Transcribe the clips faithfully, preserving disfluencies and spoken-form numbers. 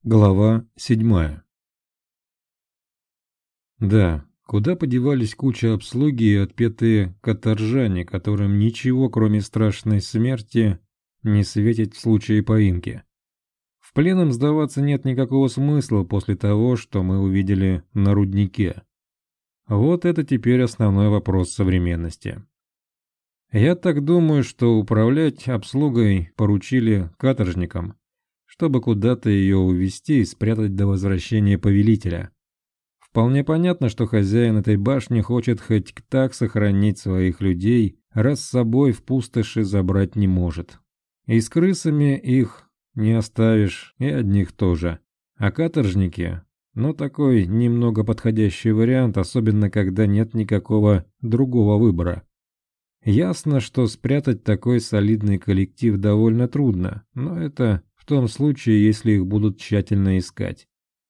Глава седьмая. Да, куда подевались куча обслуги и отпетые каторжане, которым ничего, кроме страшной смерти, не светит в случае поимки. В пленном сдаваться нет никакого смысла после того, что мы увидели на руднике. Вот это теперь основной вопрос современности. Я так думаю, что управлять обслугой поручили каторжникам, чтобы куда-то ее увезти и спрятать до возвращения повелителя. Вполне понятно, что хозяин этой башни хочет хоть так сохранить своих людей, раз с собой в пустоши забрать не может. И с крысами их не оставишь, и одних тоже. А каторжники, ну такой немного подходящий вариант, особенно когда нет никакого другого выбора. Ясно, что спрятать такой солидный коллектив довольно трудно, но это в том случае, если их будут тщательно искать.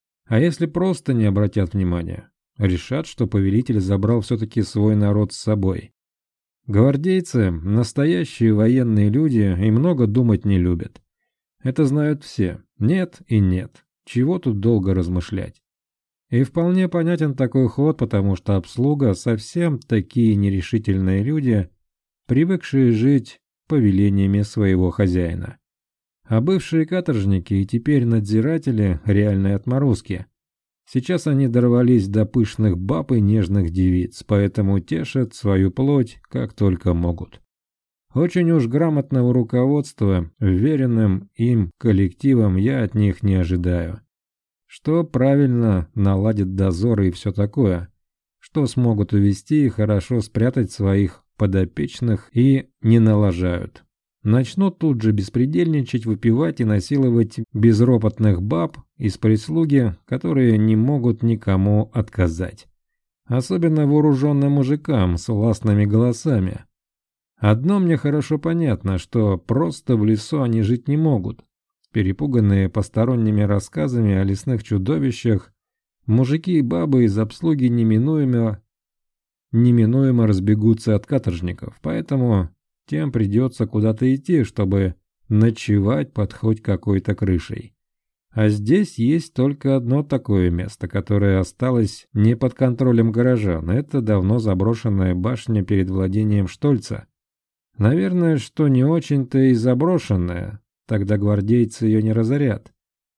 А если просто не обратят внимания? Решат, что повелитель забрал все-таки свой народ с собой. Гвардейцы – настоящие военные люди и много думать не любят. Это знают все. Нет и нет. Чего тут долго размышлять? И вполне понятен такой ход, потому что обслуга – совсем такие нерешительные люди, привыкшие жить повелениями своего хозяина. А бывшие каторжники и теперь надзиратели – реальные отморозки. Сейчас они дорвались до пышных баб и нежных девиц, поэтому тешат свою плоть как только могут. Очень уж грамотного руководства, вверенным им коллективом, я от них не ожидаю. Что правильно наладит дозоры и все такое, что смогут увести и хорошо спрятать своих подопечных и не налажают. Начнут тут же беспредельничать, выпивать и насиловать безропотных баб из прислуги, которые не могут никому отказать. Особенно вооруженным мужикам с властными голосами. Одно мне хорошо понятно, что просто в лесу они жить не могут. Перепуганные посторонними рассказами о лесных чудовищах, мужики и бабы из обслуги неминуемо, неминуемо разбегутся от каторжников, поэтому тем придется куда-то идти, чтобы ночевать под хоть какой-то крышей. А здесь есть только одно такое место, которое осталось не под контролем горожан. Это давно заброшенная башня перед владением Штольца. Наверное, что не очень-то и заброшенная, тогда гвардейцы ее не разорят.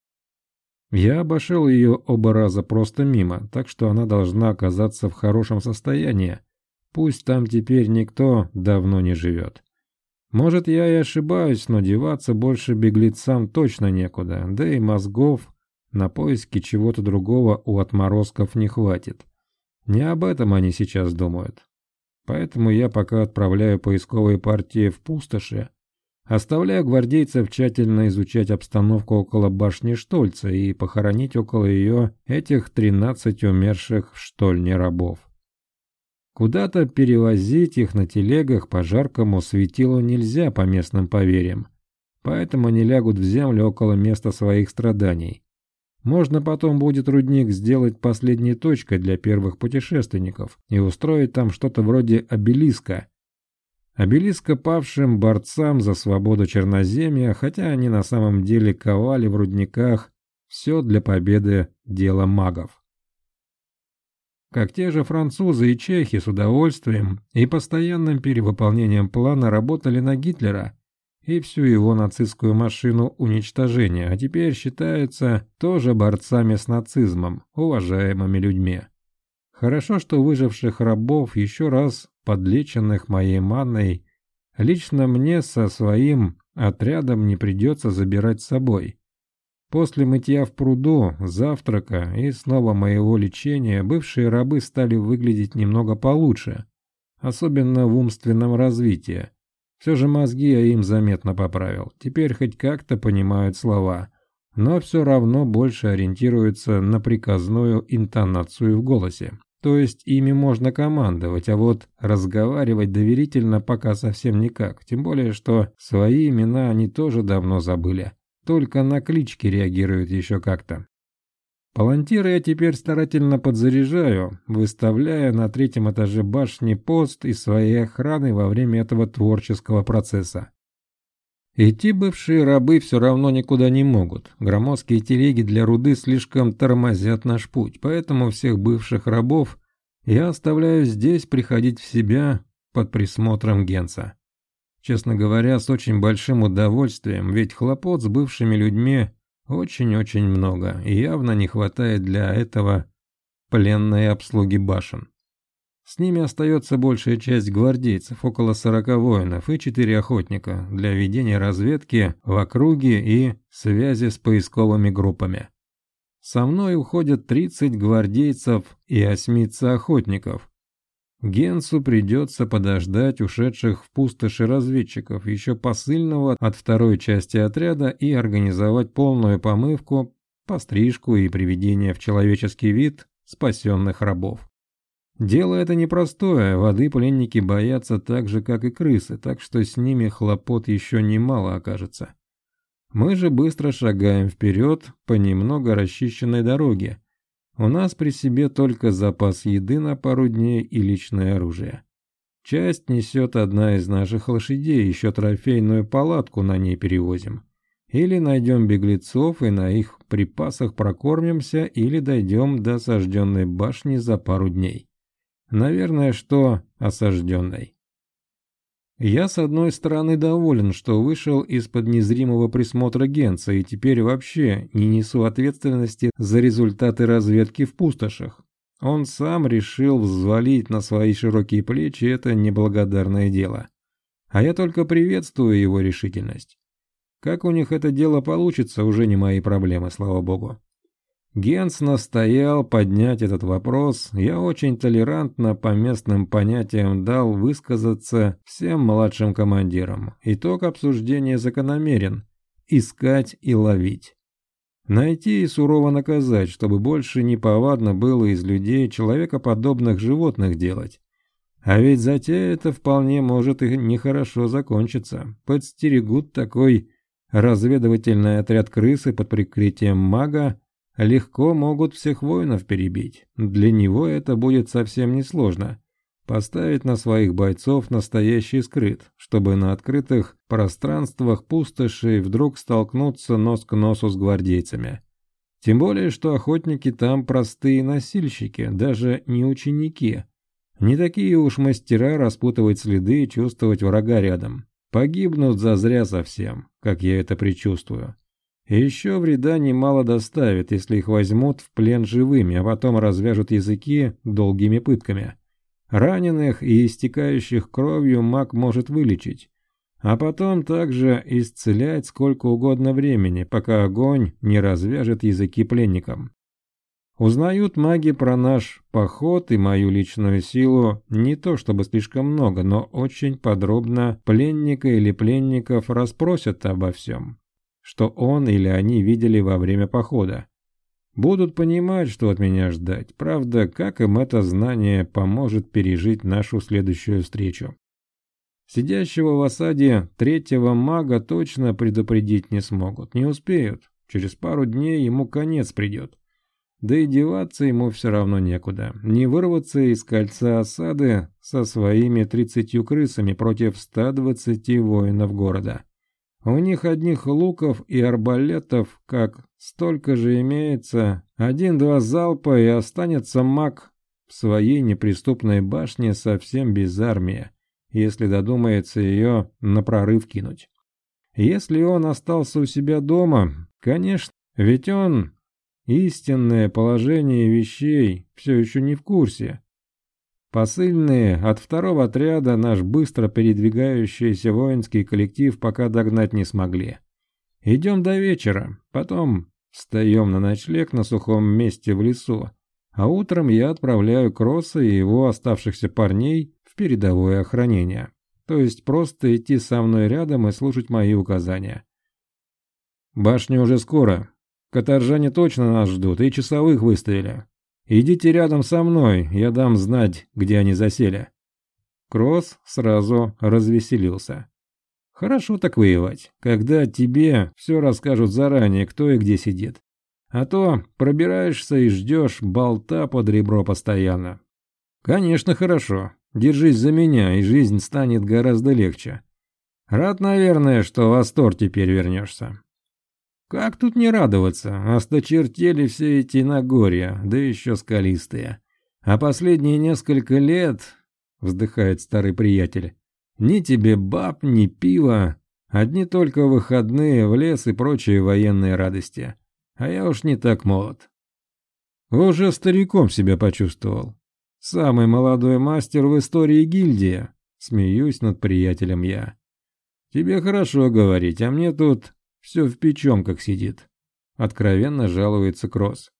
Я обошел ее оба раза просто мимо, так что она должна оказаться в хорошем состоянии. Пусть там теперь никто давно не живет. Может, я и ошибаюсь, но деваться больше беглецам точно некуда, да и мозгов на поиски чего-то другого у отморозков не хватит. Не об этом они сейчас думают. Поэтому я пока отправляю поисковые партии в пустоши, оставляю гвардейцев тщательно изучать обстановку около башни Штольца и похоронить около ее этих тринадцать умерших в штольне рабов. Куда-то перевозить их на телегах по жаркому светилу нельзя по местным поверьям, поэтому они лягут в землю около места своих страданий. Можно потом будет рудник сделать последней точкой для первых путешественников и устроить там что-то вроде обелиска. Обелиска павшим борцам за свободу Черноземья, хотя они на самом деле ковали в рудниках все для победы дело магов. Как те же французы и чехи с удовольствием и постоянным перевыполнением плана работали на Гитлера и всю его нацистскую машину уничтожения, а теперь считаются тоже борцами с нацизмом, уважаемыми людьми. Хорошо, что выживших рабов, еще раз подлеченных моей манной, лично мне со своим отрядом не придется забирать с собой. После мытья в пруду, завтрака и снова моего лечения бывшие рабы стали выглядеть немного получше, особенно в умственном развитии. Все же мозги я им заметно поправил, теперь хоть как-то понимают слова, но все равно больше ориентируются на приказную интонацию в голосе. То есть ими можно командовать, а вот разговаривать доверительно пока совсем никак, тем более что свои имена они тоже давно забыли. Только на клички реагируют еще как-то. Палантиры я теперь старательно подзаряжаю, выставляя на третьем этаже башни пост из своей охраны во время этого творческого процесса. Идти бывшие рабы все равно никуда не могут. Громоздкие телеги для руды слишком тормозят наш путь, поэтому всех бывших рабов я оставляю здесь приходить в себя под присмотром Генса. Честно говоря, с очень большим удовольствием, ведь хлопот с бывшими людьми очень-очень много, и явно не хватает для этого пленной обслуги башен. С ними остается большая часть гвардейцев, около сорока воинов и четыре охотника для ведения разведки в округе и связи с поисковыми группами. Со мной уходят тридцать гвардейцев и осьмица охотников. Генсу придется подождать ушедших в пустоши разведчиков, еще посыльного от второй части отряда и организовать полную помывку, пострижку и приведение в человеческий вид спасенных рабов. Дело это непростое, воды пленники боятся так же, как и крысы, так что с ними хлопот еще немало окажется. Мы же быстро шагаем вперед по немного расчищенной дороге. У нас при себе только запас еды на пару дней и личное оружие. Часть несет одна из наших лошадей, еще трофейную палатку на ней перевозим. Или найдем беглецов и на их припасах прокормимся, или дойдем до осажденной башни за пару дней. Наверное, что осажденной. Я, с одной стороны, доволен, что вышел из-под незримого присмотра Генса и теперь вообще не несу ответственности за результаты разведки в пустошах. Он сам решил взвалить на свои широкие плечи это неблагодарное дело. А я только приветствую его решительность. Как у них это дело получится, уже не мои проблемы, слава богу. Генс настоял поднять этот вопрос, я очень толерантно по местным понятиям дал высказаться всем младшим командирам. Итог обсуждения закономерен – искать и ловить. Найти и сурово наказать, чтобы больше неповадно было из людей человекоподобных животных делать. А ведь затея это вполне может и нехорошо закончиться. Подстерегут такой разведывательный отряд крысы под прикрытием мага, легко могут всех воинов перебить. Для него это будет совсем несложно. Поставить на своих бойцов настоящий скрыт, чтобы на открытых пространствах пустоши вдруг столкнуться нос к носу с гвардейцами. Тем более, что охотники там простые носильщики, даже не ученики. Не такие уж мастера распутывать следы и чувствовать врага рядом. Погибнут зазря совсем, как я это предчувствую. И еще вреда немало доставит, если их возьмут в плен живыми, а потом развяжут языки долгими пытками. Раненых и истекающих кровью маг может вылечить, а потом также исцелять сколько угодно времени, пока огонь не развяжет языки пленникам. Узнают маги про наш поход и мою личную силу не то чтобы слишком много, но очень подробно пленника или пленников расспросят обо всем, что он или они видели во время похода. Будут понимать, что от меня ждать. Правда, как им это знание поможет пережить нашу следующую встречу. Сидящего в осаде третьего мага точно предупредить не смогут. Не успеют. Через пару дней ему конец придет. Да и деваться ему все равно некуда. Не вырваться из кольца осады со своими тридцатью крысами против ста двадцати воинов города. У них одних луков и арбалетов, как столько же имеется, один-два залпа и останется маг в своей неприступной башне совсем без армии, если додумается ее на прорыв кинуть. Если он остался у себя дома, конечно, ведь он истинное положение вещей все еще не в курсе. Посыльные от второго отряда наш быстро передвигающийся воинский коллектив пока догнать не смогли. Идем до вечера, потом встаем на ночлег на сухом месте в лесу, а утром я отправляю Кросса и его оставшихся парней в передовое охранение, то есть просто идти со мной рядом и слушать мои указания. Башня уже скоро, каторжане точно нас ждут и часовых выставили. «Идите рядом со мной, я дам знать, где они засели». Кросс сразу развеселился. «Хорошо так воевать, когда тебе все расскажут заранее, кто и где сидит. А то пробираешься и ждешь болта под ребро постоянно». «Конечно, хорошо. Держись за меня, и жизнь станет гораздо легче». Рад, наверное, что в Астор теперь вернешься. Как тут не радоваться? Осточертели все эти Нагорья, да еще скалистые. А последние несколько лет, вздыхает старый приятель, ни тебе баб, ни пива, одни только выходные в лес и прочие военные радости. А я уж не так молод. Уже стариком себя почувствовал. Самый молодой мастер в истории гильдии. Смеюсь над приятелем я. Тебе хорошо говорить, а мне тут все в печенках сидит. Откровенно жалуется Кросс.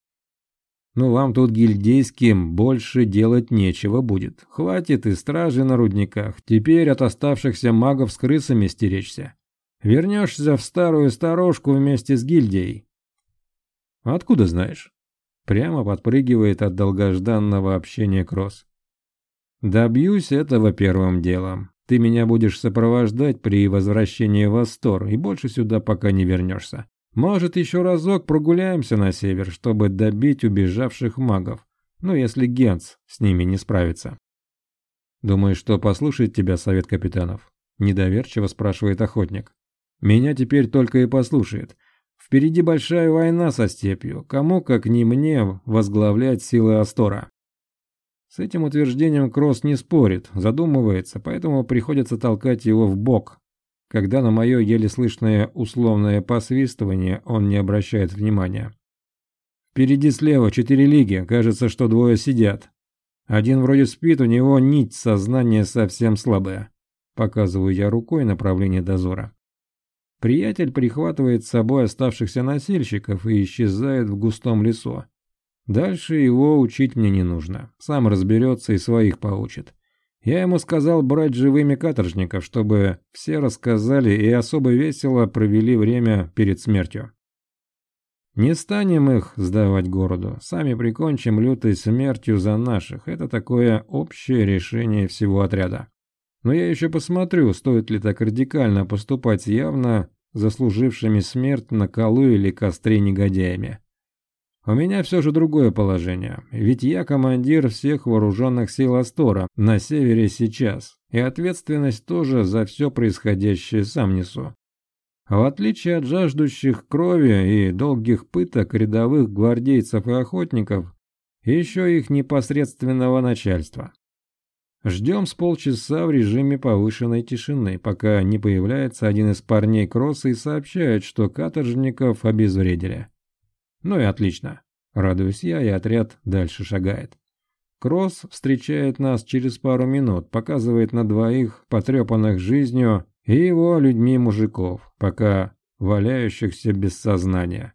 Ну вам тут гильдейским больше делать нечего будет. Хватит и стражи на рудниках. Теперь от оставшихся магов с крысами стеречься. Вернешься в старую сторожку вместе с гильдией. Откуда знаешь? Прямо подпрыгивает от долгожданного общения Кросс. Добьюсь этого первым делом. Ты меня будешь сопровождать при возвращении в Астор и больше сюда пока не вернешься. Может, еще разок прогуляемся на север, чтобы добить убежавших магов. Ну, если Генц с ними не справится. Думаешь, что послушает тебя совет капитанов? Недоверчиво спрашивает охотник. Меня теперь только и послушает. Впереди большая война со степью. Кому, как не мне, возглавлять силы Астора? С этим утверждением Кросс не спорит, задумывается, поэтому приходится толкать его в бок. Когда на мое еле слышное условное посвистывание он не обращает внимания. Впереди слева четыре лиги, кажется, что двое сидят. Один вроде спит, у него нить сознания совсем слабая. Показываю я рукой направление дозора. Приятель прихватывает с собой оставшихся носильщиков и исчезает в густом лесу. Дальше его учить мне не нужно, сам разберется и своих поучит. Я ему сказал брать живыми каторжников, чтобы все рассказали и особо весело провели время перед смертью. Не станем их сдавать городу, сами прикончим лютой смертью за наших. Это такое общее решение всего отряда. Но я еще посмотрю, стоит ли так радикально поступать с явно заслужившими смерть на колу или костре негодяями. У меня все же другое положение, ведь я командир всех вооруженных сил Астора на севере сейчас, и ответственность тоже за все происходящее сам несу. В отличие от жаждущих крови и долгих пыток рядовых гвардейцев и охотников, еще их непосредственного начальства. Ждем с полчаса в режиме повышенной тишины, пока не появляется один из парней Кросса и сообщает, что каторжников обезвредили. Ну и отлично. Радуюсь я, и отряд дальше шагает. Кросс встречает нас через пару минут, показывает на двоих потрепанных жизнью и его людьми мужиков, пока валяющихся без сознания.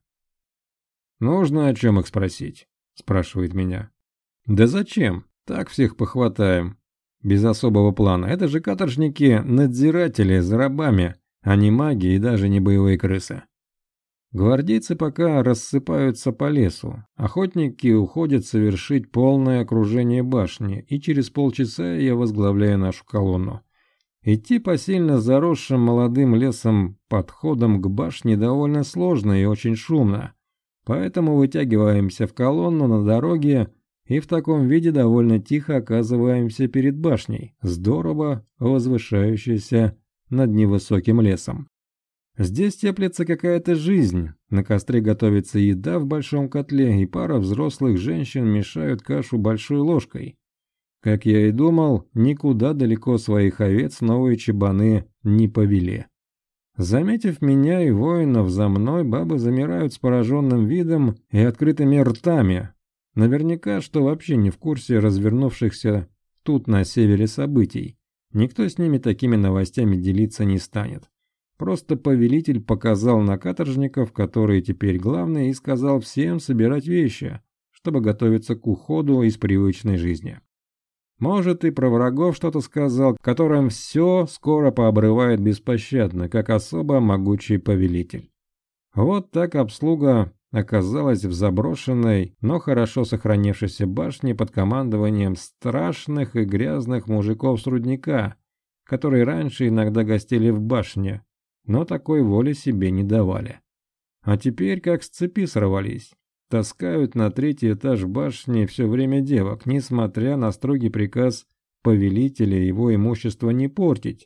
«Нужно о чем их спросить?» – спрашивает меня. «Да зачем? Так всех похватаем. Без особого плана. Это же каторжники-надзиратели за рабами, а не маги и даже не боевые крысы». Гвардейцы пока рассыпаются по лесу, охотники уходят совершить полное окружение башни, и через полчаса я возглавляю нашу колонну. Идти по сильно заросшим молодым лесом подходам к башне довольно сложно и очень шумно, поэтому вытягиваемся в колонну на дороге и в таком виде довольно тихо оказываемся перед башней, здорово возвышающейся над невысоким лесом. Здесь теплится какая-то жизнь, на костре готовится еда в большом котле, и пара взрослых женщин мешают кашу большой ложкой. Как я и думал, никуда далеко своих овец новые чабаны не повели. Заметив меня и воинов за мной, бабы замирают с пораженным видом и открытыми ртами. Наверняка, что вообще не в курсе развернувшихся тут на севере событий. Никто с ними такими новостями делиться не станет. Просто повелитель показал на каторжников, которые теперь главные, и сказал всем собирать вещи, чтобы готовиться к уходу из привычной жизни. Может, и про врагов что-то сказал, которым все скоро пообрывает беспощадно, как особо могучий повелитель. Вот так обслуга оказалась в заброшенной, но хорошо сохранившейся башне под командованием страшных и грязных мужиков с рудника, которые раньше иногда гостили в башне, но такой воли себе не давали. А теперь как с цепи сорвались. Таскают на третий этаж башни все время девок, несмотря на строгий приказ повелителя его имущество не портить,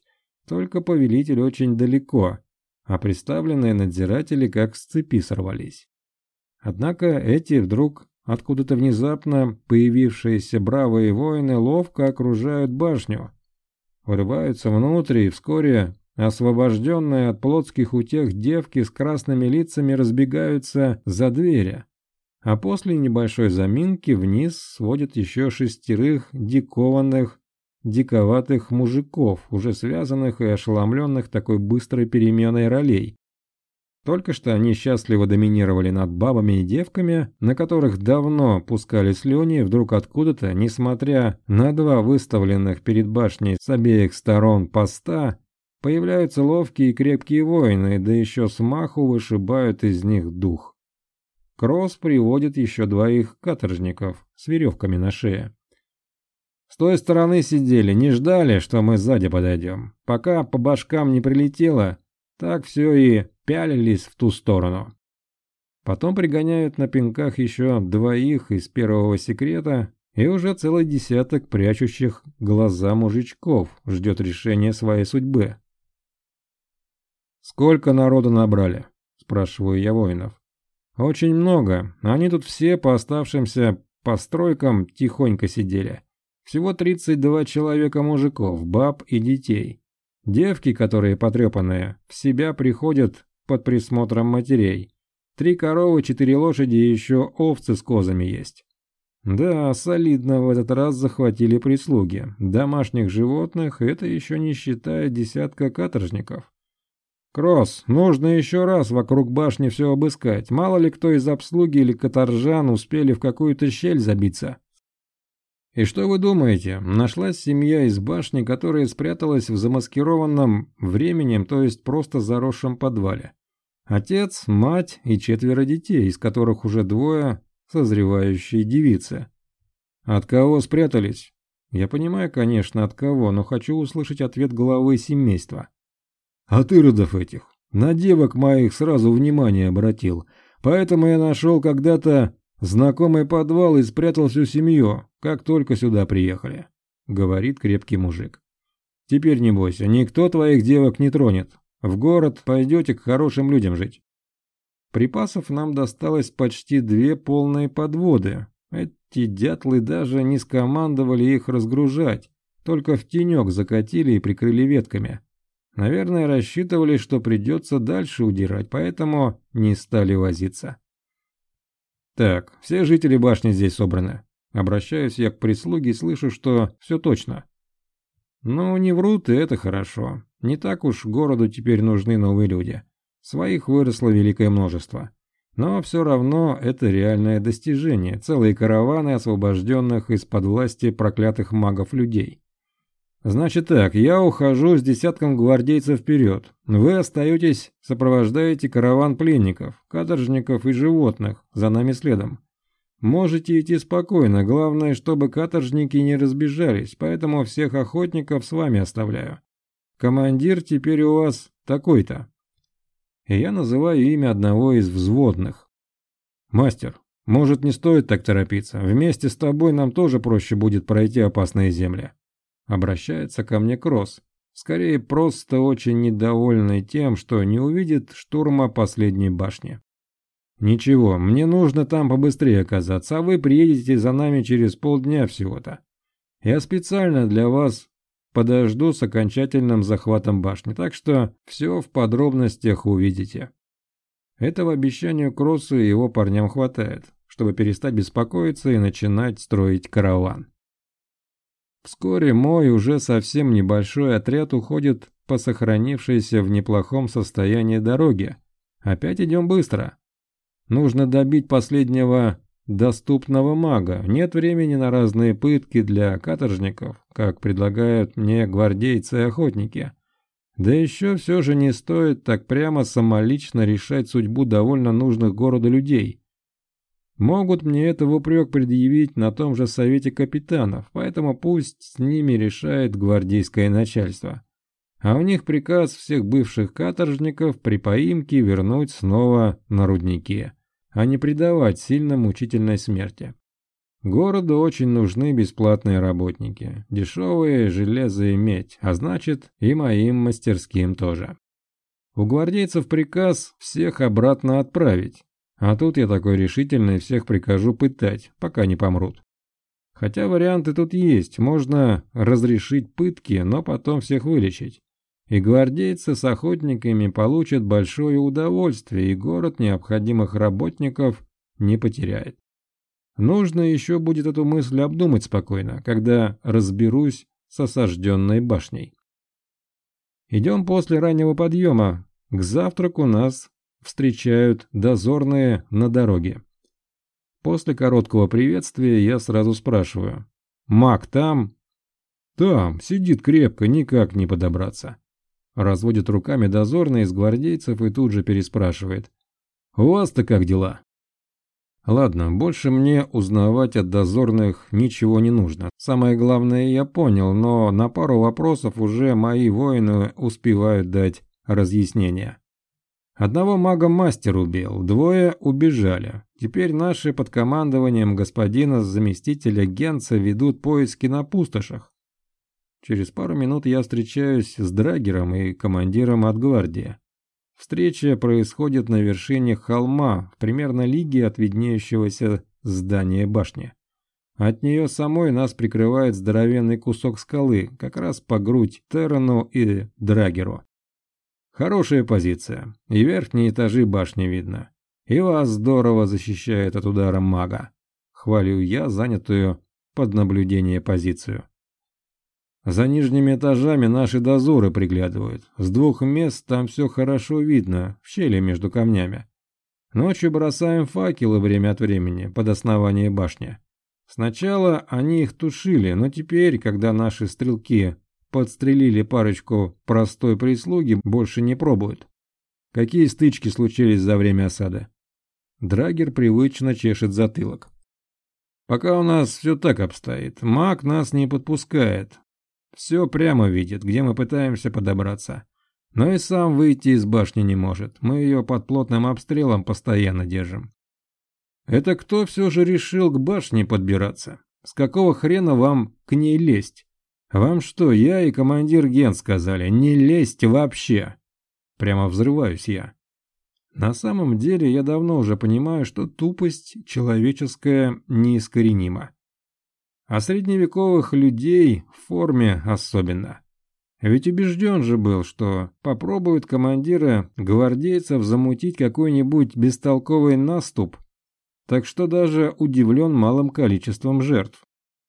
только повелитель очень далеко, а представленные надзиратели как с цепи сорвались. Однако эти вдруг откуда-то внезапно появившиеся бравые воины ловко окружают башню, врываются внутрь и вскоре освобожденные от плотских утех девки с красными лицами разбегаются за двери, а после небольшой заминки вниз сводят еще шестерых дикованных, диковатых мужиков, уже связанных и ошеломленных такой быстрой переменой ролей. Только что они счастливо доминировали над бабами и девками, на которых давно пускали слюни, вдруг откуда-то, несмотря на два выставленных перед башней с обеих сторон поста, появляются ловкие и крепкие воины, да еще с маху вышибают из них дух. Кросс приводит еще двоих каторжников с веревками на шее. С той стороны сидели, не ждали, что мы сзади подойдем. Пока по башкам не прилетело, так все и пялились в ту сторону. Потом пригоняют на пинках еще двоих из первого секрета, и уже целый десяток прячущих глаза мужичков ждет решения своей судьбы. «Сколько народу набрали?» – спрашиваю я воинов. «Очень много. Они тут все по оставшимся постройкам тихонько сидели. Всего тридцать два человека мужиков, баб и детей. Девки, которые потрепанные, в себя приходят под присмотром матерей. Три коровы, четыре лошади и еще овцы с козами есть. Да, солидно в этот раз захватили прислуги. Домашних животных, это еще не считая десятка каторжников. Кросс, нужно еще раз вокруг башни все обыскать. Мало ли кто из обслуги или каторжан успели в какую-то щель забиться. И что вы думаете, нашлась семья из башни, которая спряталась в замаскированном временем, то есть просто заросшем подвале. Отец, мать и четверо детей, из которых уже двое созревающие девицы. От кого спрятались? Я понимаю, конечно, от кого, но хочу услышать ответ главы семейства. От иродов этих. На девок моих сразу внимание обратил. Поэтому я нашел когда-то знакомый подвал и спрятал всю семью, как только сюда приехали, говорит крепкий мужик. Теперь не бойся, никто твоих девок не тронет. В город пойдете к хорошим людям жить. Припасов нам досталось почти две полные подводы. Эти дятлы даже не скомандовали их разгружать, только в тенек закатили и прикрыли ветками. Наверное, рассчитывали, что придется дальше удирать, поэтому не стали возиться. Так, все жители башни здесь собраны. Обращаюсь я к прислуге и слышу, что все точно. Ну, не врут, и это хорошо. Не так уж городу теперь нужны новые люди. Своих выросло великое множество. Но все равно это реальное достижение. Целые караваны освобожденных из-под власти проклятых магов людей. Значит так, я ухожу с десятком гвардейцев вперед. Вы остаетесь, сопровождаете караван пленников, каторжников и животных за нами следом. Можете идти спокойно, главное, чтобы каторжники не разбежались, поэтому всех охотников с вами оставляю. Командир теперь у вас такой-то. И я называю имя одного из взводных. Мастер, может, не стоит так торопиться, вместе с тобой нам тоже проще будет пройти опасные земли. Обращается ко мне Кросс, скорее просто очень недовольный тем, что не увидит штурма последней башни. Ничего, мне нужно там побыстрее оказаться, а вы приедете за нами через полдня всего-то. Я специально для вас подожду с окончательным захватом башни, так что все в подробностях увидите. Этого обещанию Кроссу и его парням хватает, чтобы перестать беспокоиться и начинать строить караван. Вскоре мой уже совсем небольшой отряд уходит по сохранившейся в неплохом состоянии дороге. Опять идем быстро. Нужно добить последнего доступного мага. Нет времени на разные пытки для каторжников, как предлагают мне гвардейцы и охотники. Да еще все же не стоит так прямо самолично решать судьбу довольно нужных городу людей. Могут мне это в упрек предъявить на том же совете капитанов, поэтому пусть с ними решает гвардейское начальство. А у них приказ всех бывших каторжников при поимке вернуть снова на рудники, а не предавать сильно мучительной смерти. Городу очень нужны бесплатные работники, дешевые железо и медь, а значит и моим мастерским тоже. У гвардейцев приказ всех обратно отправить, а тут я такой решительный всех прикажу пытать, пока не помрут. Хотя варианты тут есть, можно разрешить пытки, но потом всех вылечить. И гвардейцы с охотниками получат большое удовольствие, и город необходимых работников не потеряет. Нужно еще будет эту мысль обдумать спокойно, когда разберусь с осажденной башней. Идем после раннего подъема. К завтраку нас встречают дозорные на дороге. После короткого приветствия я сразу спрашиваю: «Маг там?» «Там, сидит крепко, никак не подобраться». Разводит руками дозорный из гвардейцев и тут же переспрашивает: «У вас-то как дела?» Ладно, больше мне узнавать от дозорных ничего не нужно. Самое главное я понял, но на пару вопросов уже мои воины успевают дать разъяснения. Одного мага мастер убил, двое убежали. Теперь наши под командованием господина заместителя Генца ведут поиски на пустошах. Через пару минут я встречаюсь с Драгером и командиром от гвардии. Встреча происходит на вершине холма, в примерно лиге от виднеющегося здания башни. От нее самой нас прикрывает здоровенный кусок скалы, как раз по грудь Террану и Драгеру. Хорошая позиция, и верхние этажи башни видно. И вас здорово защищает от удара мага. Хвалю я занятую под наблюдение позицию. За нижними этажами наши дозоры приглядывают. С двух мест там все хорошо видно, в щели между камнями. Ночью бросаем факелы время от времени под основание башни. Сначала они их тушили, но теперь, когда наши стрелки подстрелили парочку простой прислуги, больше не пробуют. Какие стычки случились за время осады? Драгер привычно чешет затылок. Пока у нас все так обстоит. Маг нас не подпускает. Все прямо видит, где мы пытаемся подобраться. Но и сам выйти из башни не может. Мы ее под плотным обстрелом постоянно держим. Это кто все же решил к башне подбираться? С какого хрена вам к ней лезть? Вам что, я и командир Ген сказали, не лезть вообще? Прямо взрываюсь я. На самом деле я давно уже понимаю, что тупость человеческая неискоренима. А средневековых людей в форме особенно. Ведь убежден же был, что попробуют командиры гвардейцев замутить какой-нибудь бестолковый наступ, так что даже удивлен малым количеством жертв.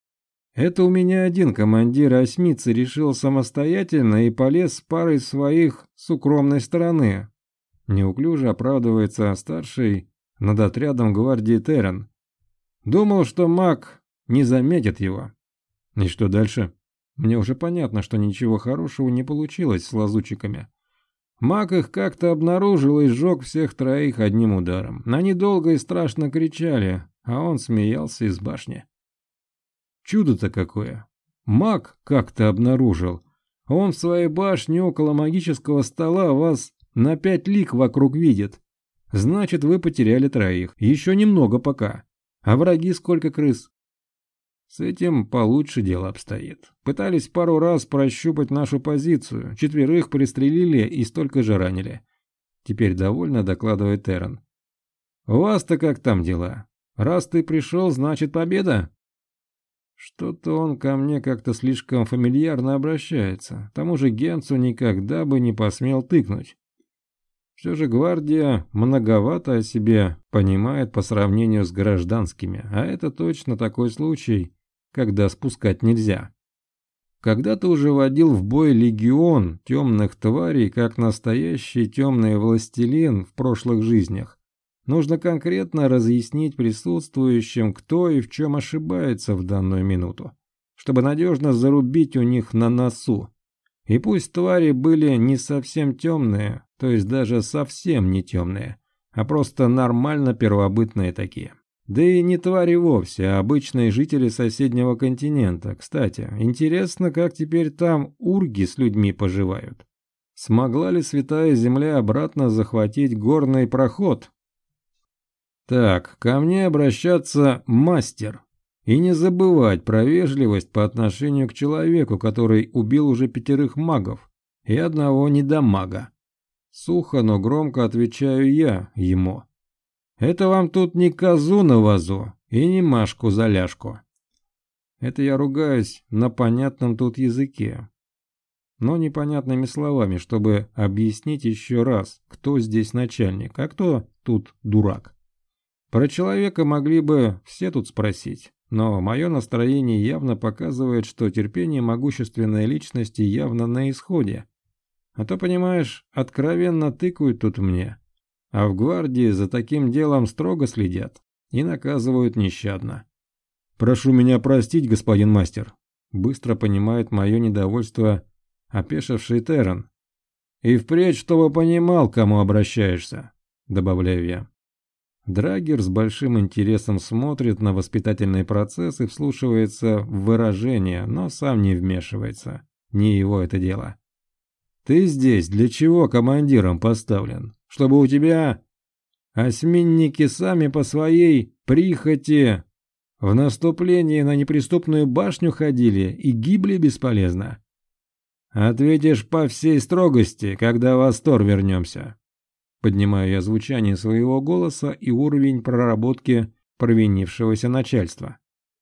Это у меня один командир осьмицы решил самостоятельно и полез с парой своих с укромной стороны. Неуклюже оправдывается старший над отрядом гвардии Террен. Думал, что маг не заметит его. И что дальше? Мне уже понятно, что ничего хорошего не получилось с лазутчиками. Маг их как-то обнаружил и сжег всех троих одним ударом. Они долго и страшно кричали, а он смеялся из башни. Чудо-то какое! Маг как-то обнаружил. Он в своей башне около магического стола вас на пять лиг вокруг видит. Значит, вы потеряли троих. Еще немного пока. А враги сколько крыс? С этим получше дело обстоит. Пытались пару раз прощупать нашу позицию. Четверых пристрелили и столько же ранили. Теперь довольно докладывает Террен. У вас-то как там дела? Раз ты пришел, значит победа? Что-то он ко мне как-то слишком фамильярно обращается. К тому же Генцу никогда бы не посмел тыкнуть. Все же гвардия многовато о себе понимает по сравнению с гражданскими, а это точно такой случай, когда спускать нельзя. Когда-то уже водил в бой легион темных тварей, как настоящий темный властелин в прошлых жизнях. Нужно конкретно разъяснить присутствующим, кто и в чем ошибается в данную минуту, чтобы надежно зарубить у них на носу. И пусть твари были не совсем темные, то есть даже совсем не темные, а просто нормально первобытные такие. Да и не твари вовсе, а обычные жители соседнего континента. Кстати, интересно, как теперь там урги с людьми поживают. Смогла ли Святая Земля обратно захватить горный проход? Так, ко мне обращаться мастер. И не забывать про вежливость по отношению к человеку, который убил уже пятерых магов и одного недомага. Сухо, но громко отвечаю я ему. Это вам тут не козу на вазу и не Машку за ляжку. Это я ругаюсь на понятном тут языке, но непонятными словами, чтобы объяснить еще раз, кто здесь начальник, а кто тут дурак. Про человека могли бы все тут спросить, но мое настроение явно показывает, что терпение могущественной личности явно на исходе. А то, понимаешь, откровенно тыкают тут мне, а в гвардии за таким делом строго следят и наказывают нещадно. «Прошу меня простить, господин мастер», — быстро понимает мое недовольство опешивший Террен. «И впредь, чтобы понимал, к кому обращаешься», — добавляю я. Драгер с большим интересом смотрит на воспитательный процесс и вслушивается в выражения, но сам не вмешивается. Не его это дело. «Ты здесь для чего командиром поставлен? Чтобы у тебя осьминники сами по своей прихоти в наступлении на неприступную башню ходили и гибли бесполезно? Ответишь по всей строгости, когда в Астор вернемся». Поднимаю я звучание своего голоса и уровень проработки провинившегося начальства.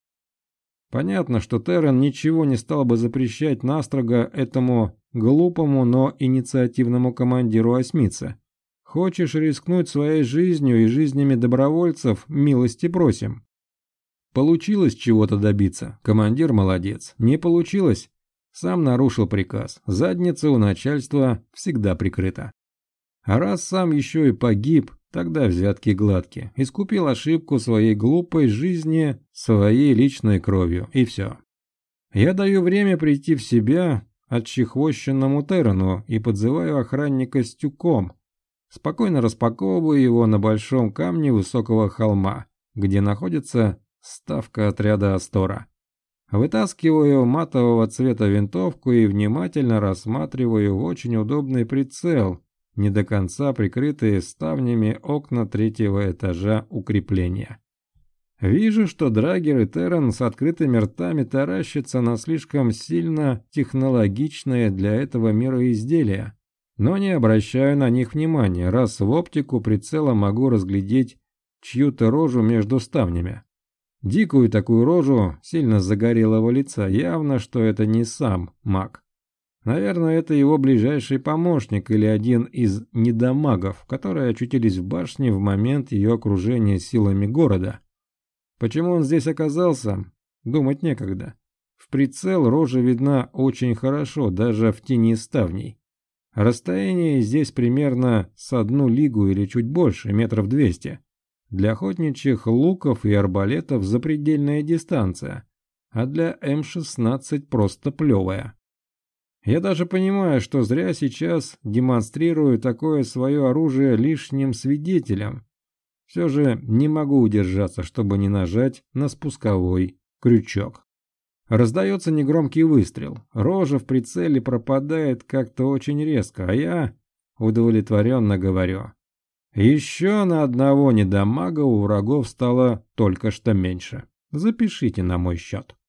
Понятно, что Террен ничего не стал бы запрещать настрого этому глупому, но инициативному командиру осьмицы. Хочешь рискнуть своей жизнью и жизнями добровольцев, милости просим. Получилось чего-то добиться, командир молодец. Не получилось, сам нарушил приказ. Задница у начальства всегда прикрыта. А раз сам еще и погиб, тогда взятки гладкие. Искупил ошибку своей глупой жизни своей личной кровью, и все. Я даю время прийти в себя отчехвощенному Террену и подзываю охранника с тюком. Спокойно распаковываю его на большом камне высокого холма, где находится ставка отряда Астора. Вытаскиваю матового цвета винтовку и внимательно рассматриваю в очень удобный прицел, не до конца прикрытые ставнями окна третьего этажа укрепления. Вижу, что Драгер и Террен с открытыми ртами таращатся на слишком сильно технологичное для этого мира изделие, но не обращаю на них внимания, раз в оптику прицела могу разглядеть чью-то рожу между ставнями. Дикую такую рожу сильно загорелого лица, явно, что это не сам маг. Наверное, это его ближайший помощник или один из недомагов, которые очутились в башне в момент ее окружения силами города. Почему он здесь оказался, думать некогда. В прицел рожа видна очень хорошо, даже в тени ставней. Расстояние здесь примерно с одну лигу или чуть больше, метров двести. Для охотничьих луков и арбалетов запредельная дистанция, а для эм шестнадцать просто плевая. Я даже понимаю, что зря сейчас демонстрирую такое свое оружие лишним свидетелям. Все же не могу удержаться, чтобы не нажать на спусковой крючок. Раздается негромкий выстрел. Рожа в прицеле пропадает как-то очень резко, а я удовлетворенно говорю. Еще на одного недомага у врагов стало только что меньше. Запишите на мой счет.